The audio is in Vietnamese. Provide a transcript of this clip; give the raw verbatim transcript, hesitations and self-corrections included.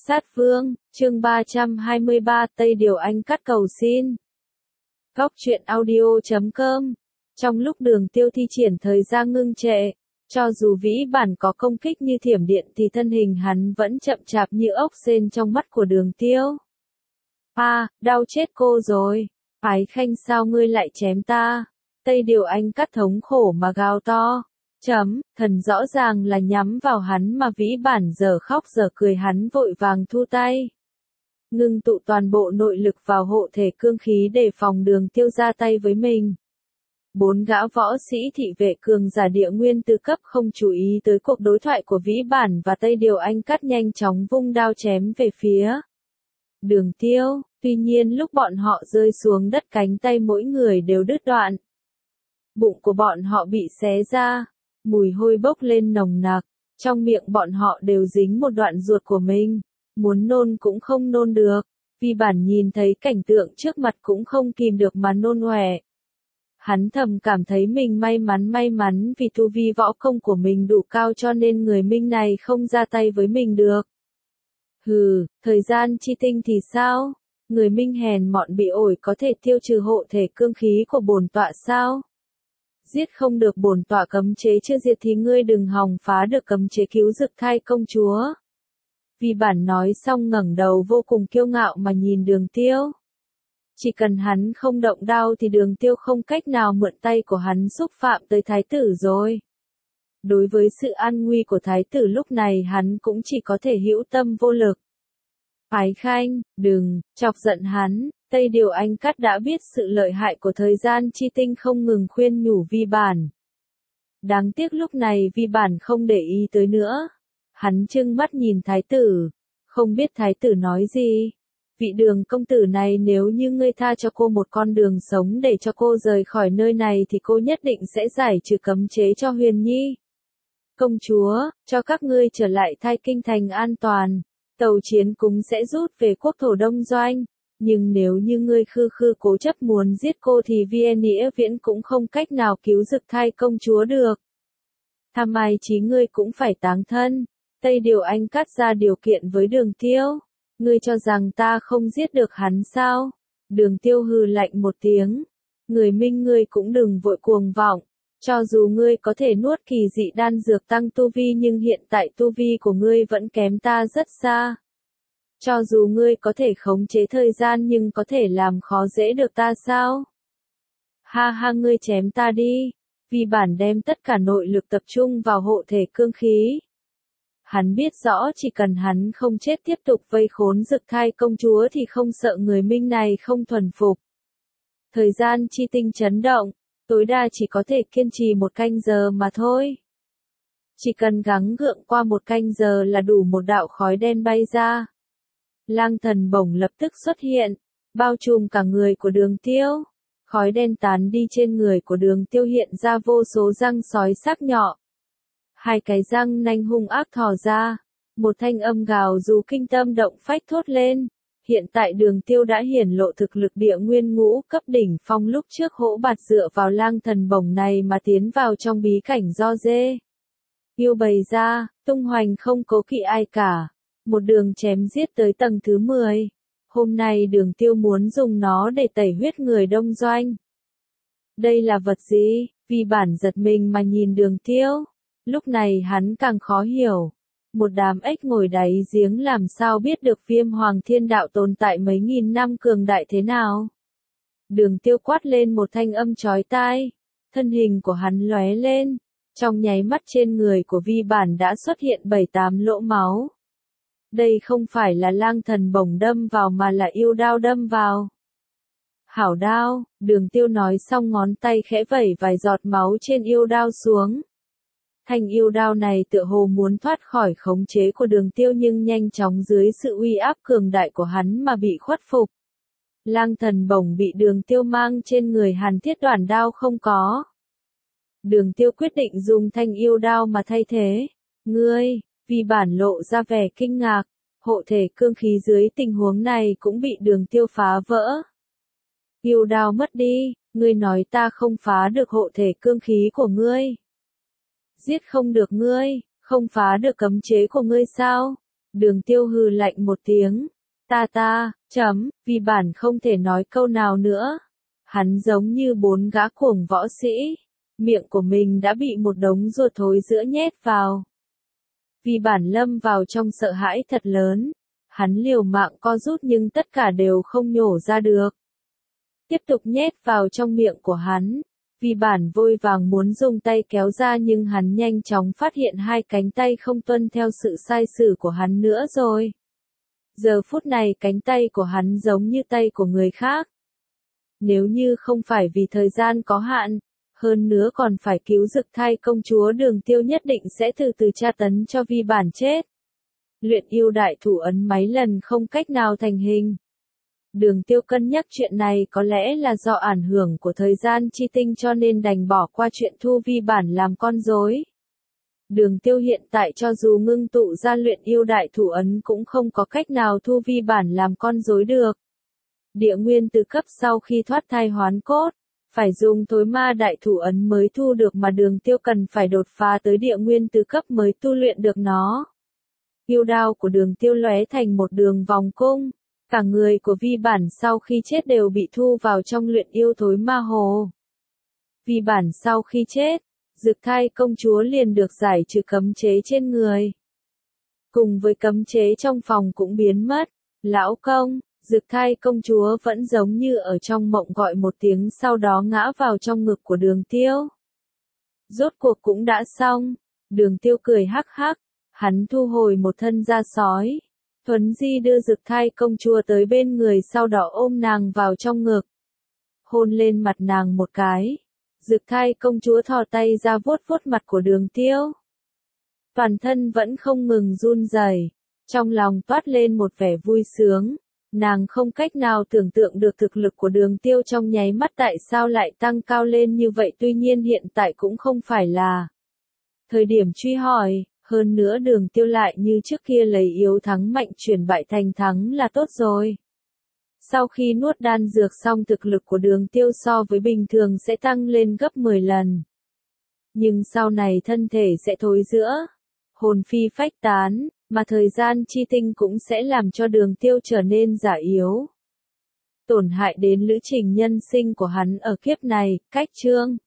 Sát Vương, chương ba trăm hai mươi ba Tây Điều Anh Cắt cầu xin. Góc truyện audio chấm com. Trong lúc Đường Tiêu thi triển thời gian ngưng trệ, cho dù vĩ bản có công kích như thiểm điện thì thân hình hắn vẫn chậm chạp như ốc sên trong mắt của Đường Tiêu. À, đau chết cô rồi. Ái Khanh sao ngươi lại chém ta? Tây Điều Anh Cắt thống khổ mà gào to. Chấm, thần rõ ràng là nhắm vào hắn mà vĩ bản giờ khóc giờ cười, hắn vội vàng thu tay. Ngưng tụ toàn bộ nội lực vào hộ thể cương khí để phòng Đường Tiêu ra tay với mình. Bốn gã võ sĩ thị vệ cường giả địa nguyên tứ cấp không chú ý tới cuộc đối thoại của vĩ bản và Tây Điều Anh Cắt, nhanh chóng vung đao chém về phía Đường Tiêu. Tuy nhiên lúc bọn họ rơi xuống đất, cánh tay mỗi người đều đứt đoạn. Bụng của bọn họ bị xé ra. Mùi hôi bốc lên nồng nặc, trong miệng bọn họ đều dính một đoạn ruột của mình, muốn nôn cũng không nôn được, vì bản nhìn thấy cảnh tượng trước mặt cũng không kìm được mà nôn ọe. Hắn thầm cảm thấy mình may mắn may mắn vì tu vi võ công của mình đủ cao cho nên người Minh này không ra tay với mình được. Hừ, thời gian chi tinh thì sao? Người Minh hèn mọn bị ổi có thể tiêu trừ hộ thể cương khí của bổn tọa sao? Giết không được bổn tọa cấm chế chưa diệt thì ngươi đừng hòng phá được cấm chế cứu Dực Thai công chúa. Vì bản nói xong ngẩng đầu vô cùng kiêu ngạo mà nhìn Đường Tiêu. Chỉ cần hắn không động đao thì Đường Tiêu không cách nào mượn tay của hắn xúc phạm tới thái tử rồi. Đối với sự an nguy của thái tử lúc này hắn cũng chỉ có thể hữu tâm vô lực. Ái Khanh, đừng chọc giận hắn. Tây Điều Anh Cắt đã biết sự lợi hại của thời gian chi tinh, không ngừng khuyên nhủ vi bản. Đáng tiếc lúc này vi bản không để ý tới nữa. Hắn trừng mắt nhìn thái tử, không biết thái tử nói gì. Vị Đường công tử này, nếu như ngươi tha cho cô một con đường sống để cho cô rời khỏi nơi này thì cô nhất định sẽ giải trừ cấm chế cho Huyền Nhi. Công chúa, cho các ngươi trở lại Thai Kinh thành an toàn. Tàu chiến cũng sẽ rút về quốc thổ Đông Doanh. Nhưng nếu như ngươi khư khư cố chấp muốn giết cô thì Viên Nghĩa Viễn cũng không cách nào cứu Dực Thai công chúa được. Tham ai chí ngươi cũng phải táng thân. Tây Điều Anh Cắt ra điều kiện với Đường Tiêu. Ngươi cho rằng ta không giết được hắn sao? Đường Tiêu hừ lạnh một tiếng. Người Minh, ngươi cũng đừng vội cuồng vọng. Cho dù ngươi có thể nuốt kỳ dị đan dược tăng tu vi nhưng hiện tại tu vi của ngươi vẫn kém ta rất xa. Cho dù ngươi có thể khống chế thời gian nhưng có thể làm khó dễ được ta sao? Ha ha, ngươi chém ta đi. Vì bản đem tất cả nội lực tập trung vào hộ thể cương khí. Hắn biết rõ chỉ cần hắn không chết tiếp tục vây khốn Dực Thai công chúa thì không sợ người Minh này không thuần phục. Thời gian chi tinh chấn động, tối đa chỉ có thể kiên trì một canh giờ mà thôi. Chỉ cần gắng gượng qua một canh giờ là đủ một đạo khói đen bay ra. Lang thần bổng lập tức xuất hiện, bao trùm cả người của Đường Tiêu. Khói đen tán đi, trên người của Đường Tiêu hiện ra vô số răng sói sắc nhọn. Hai cái răng nanh hung ác thò ra, một thanh âm gào rú kinh tâm động phách thốt lên. Hiện tại Đường Tiêu đã hiển lộ thực lực địa nguyên ngũ cấp đỉnh phong, lúc trước hỗ bạt dựa vào lang thần bổng này mà tiến vào trong bí cảnh do dê yêu bày ra, tung hoành không cố kỵ ai cả. Một đường chém giết tới tầng thứ mười. Hôm nay Đường Tiêu muốn dùng nó để tẩy huyết người Đông Doanh. Đây là vật gì? Vì bản giật mình mà nhìn Đường Tiêu. Lúc này hắn càng khó hiểu. Một đám ếch ngồi đáy giếng làm sao biết được Viêm Hoàng Thiên Đạo tồn tại mấy nghìn năm cường đại thế nào? Đường Tiêu quát lên một thanh âm chói tai. Thân hình của hắn lóe lên. Trong nháy mắt trên người của vi bản đã xuất hiện bảy tám lỗ máu. Đây không phải là lang thần bổng đâm vào mà là yêu đao đâm vào. Hảo đao, Đường Tiêu nói xong ngón tay khẽ vẩy vài giọt máu trên yêu đao xuống. Thanh yêu đao này tựa hồ muốn thoát khỏi khống chế của Đường Tiêu nhưng nhanh chóng dưới sự uy áp cường đại của hắn mà bị khuất phục. Lang thần bổng bị Đường Tiêu mang trên người, Hàn Thiết Đoản đao không có. Đường Tiêu quyết định dùng thanh yêu đao mà thay thế. Ngươi, vì bản lộ ra vẻ kinh ngạc, hộ thể cương khí dưới tình huống này cũng bị Đường Tiêu phá vỡ. Yêu đao mất đi, ngươi nói ta không phá được hộ thể cương khí của ngươi. Giết không được ngươi, không phá được cấm chế của ngươi sao? Đường Tiêu hừ lạnh một tiếng. Ta ta, chấm, vì bản không thể nói câu nào nữa. Hắn giống như bốn gã cuồng võ sĩ. Miệng của mình đã bị một đống ruột thối giữa nhét vào. Vì bản lâm vào trong sợ hãi thật lớn. Hắn liều mạng co rút nhưng tất cả đều không nhổ ra được. Tiếp tục nhét vào trong miệng của hắn. Vì bản vội vàng muốn dùng tay kéo ra nhưng hắn nhanh chóng phát hiện hai cánh tay không tuân theo sự sai sử của hắn nữa rồi. Giờ phút này cánh tay của hắn giống như tay của người khác. Nếu như không phải vì thời gian có hạn, hơn nữa còn phải cứu Dực Thai công chúa, Đường Tiêu nhất định sẽ từ từ tra tấn cho Vi bản chết. Luyện yêu đại thủ ấn mấy lần không cách nào thành hình. Đường Tiêu cân nhắc chuyện này có lẽ là do ảnh hưởng của thời gian chi tinh cho nên đành bỏ qua chuyện thu Vi bản làm con rối. Đường Tiêu hiện tại cho dù ngưng tụ ra luyện yêu đại thủ ấn cũng không có cách nào thu Vi bản làm con rối được. Địa nguyên tứ cấp sau khi thoát thai hoán cốt, phải dùng tối ma đại thủ ấn mới thu được mà Đường Tiêu cần phải đột phá tới địa nguyên tứ cấp mới tu luyện được nó. Yêu đao của Đường Tiêu lóe thành một đường vòng cung. Cả người của Vi bản sau khi chết đều bị thu vào trong luyện yêu thối ma hồ. Vi bản sau khi chết, Dực Thai công chúa liền được giải trừ cấm chế trên người. Cùng với cấm chế trong phòng cũng biến mất. Lão công, Dực Thai công chúa vẫn giống như ở trong mộng gọi một tiếng sau đó ngã vào trong ngực của Đường Tiêu. Rốt cuộc cũng đã xong. Đường Tiêu cười hắc hắc. Hắn thu hồi một thân da sói. Thuấn Di đưa Dực Thai công chúa tới bên người sau đó ôm nàng vào trong ngực. Hôn lên mặt nàng một cái. Dực Thai công chúa thò tay ra vuốt vuốt mặt của Đường Tiêu. Toàn thân vẫn không ngừng run rẩy, trong lòng toát lên một vẻ vui sướng. Nàng không cách nào tưởng tượng được thực lực của Đường Tiêu trong nháy mắt tại sao lại tăng cao lên như vậy, tuy nhiên hiện tại cũng không phải là thời điểm truy hỏi. Hơn nữa Đường Tiêu lại như trước kia lấy yếu thắng mạnh chuyển bại thành thắng là tốt rồi. Sau khi nuốt đan dược xong thực lực của Đường Tiêu so với bình thường sẽ tăng lên gấp mười lần. Nhưng sau này thân thể sẽ thối rữa, hồn phi phách tán, mà thời gian chi tinh cũng sẽ làm cho Đường Tiêu trở nên già yếu. Tổn hại đến lữ trình nhân sinh của hắn ở kiếp này, cách chương.